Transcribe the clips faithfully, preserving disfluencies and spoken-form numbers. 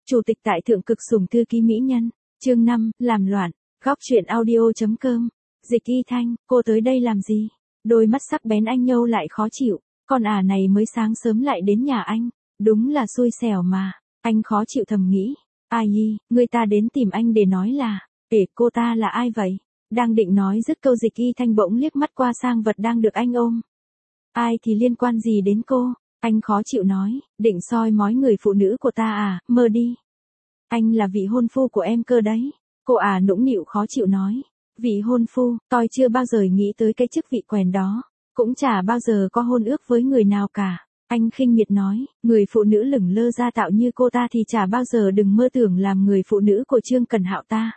Chủ tịch tại thượng cực sủng thư ký mỹ nhân. Chương năm, làm loạn. Góc truyện audio.com. Dịch Y Thanh, cô tới đây làm gì? Đôi mắt sắc bén anh nhâu lại khó chịu. Con ả này mới sáng sớm lại đến nhà anh. Đúng là xui xẻo mà. Anh khó chịu thầm nghĩ. Ai nhi, người ta đến tìm anh để nói là. Để cô ta là ai vậy? Đang định nói dứt câu Dịch Y Thanh bỗng liếc mắt qua sang vật đang được anh ôm. Ai thì liên quan gì đến cô? Anh khó chịu nói, định soi mói người phụ nữ của ta à, mơ đi. Anh là vị hôn phu của em cơ đấy. Cô à nũng nịu khó chịu nói. Vị hôn phu, tôi chưa bao giờ nghĩ tới cái chức vị quèn đó. Cũng chả bao giờ có hôn ước với người nào cả. Anh khinh miệt nói, người phụ nữ lửng lơ ra tạo như cô ta thì chả bao giờ đừng mơ tưởng làm người phụ nữ của Trương Cần Hạo ta.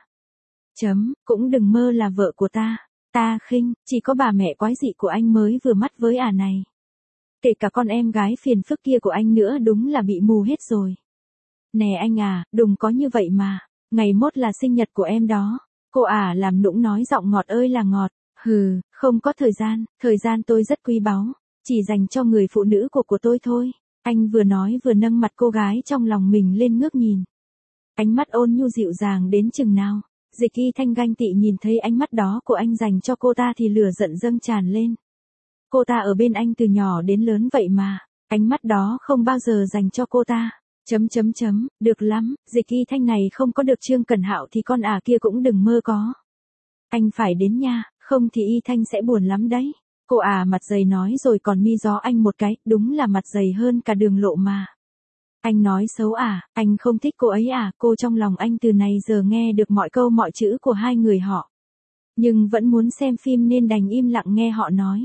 Chấm, cũng đừng mơ là vợ của ta. Ta khinh, chỉ có bà mẹ quái dị của anh mới vừa mắt với ả này. Kể cả con em gái phiền phức kia của anh nữa đúng là bị mù hết rồi. Nè anh à, đừng có như vậy mà. Ngày mốt là sinh nhật của em đó. Cô ả làm nũng nói giọng ngọt ơi là ngọt. Hừ, không có thời gian, thời gian tôi rất quý báu. Chỉ dành cho người phụ nữ của của tôi thôi. Anh vừa nói vừa nâng mặt cô gái trong lòng mình lên ngước nhìn. Ánh mắt ôn nhu dịu dàng đến chừng nào. Dịch Y Thanh ganh tị nhìn thấy ánh mắt đó của anh dành cho cô ta thì lửa giận dâng tràn lên. Cô ta ở bên anh từ nhỏ đến lớn vậy mà, ánh mắt đó không bao giờ dành cho cô ta. Chấm chấm chấm, được lắm, Dịch Y Thanh này không có được Trương Cần Hạo thì con ả kia cũng đừng mơ có. Anh phải đến nha, không thì Y Thanh sẽ buồn lắm đấy. Cô ả mặt dày nói rồi còn mi gió anh một cái, đúng là mặt dày hơn cả đường lộ mà. Anh nói xấu à, anh không thích cô ấy à, cô trong lòng anh từ này giờ nghe được mọi câu mọi chữ của hai người họ. Nhưng vẫn muốn xem phim nên đành im lặng nghe họ nói.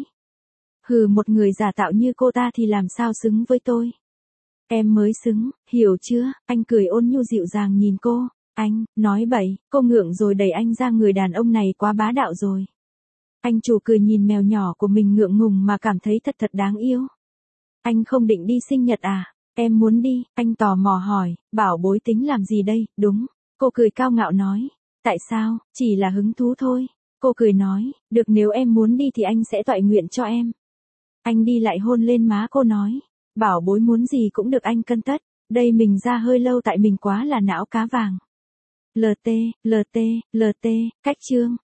Hừ, một người giả tạo như cô ta thì làm sao xứng với tôi. Em mới xứng, hiểu chưa? Anh cười ôn nhu dịu dàng nhìn cô. Anh, nói bậy, cô ngượng rồi đẩy anh ra, người đàn ông này quá bá đạo rồi. Anh chủ cười nhìn mèo nhỏ của mình ngượng ngùng mà cảm thấy thật thật đáng yêu. Anh không định đi sinh nhật à? Em muốn đi, anh tò mò hỏi, bảo bối tính làm gì đây, đúng. Cô cười cao ngạo nói. Tại sao, chỉ là hứng thú thôi. Cô cười nói, được, nếu em muốn đi thì anh sẽ toại nguyện cho em. Anh đi lại hôn lên má cô nói. Bảo bối muốn gì cũng được anh cân tất. Đây mình ra hơi lâu tại mình quá là não cá vàng. lờ tê, lờ tê, lờ tê, cách chương.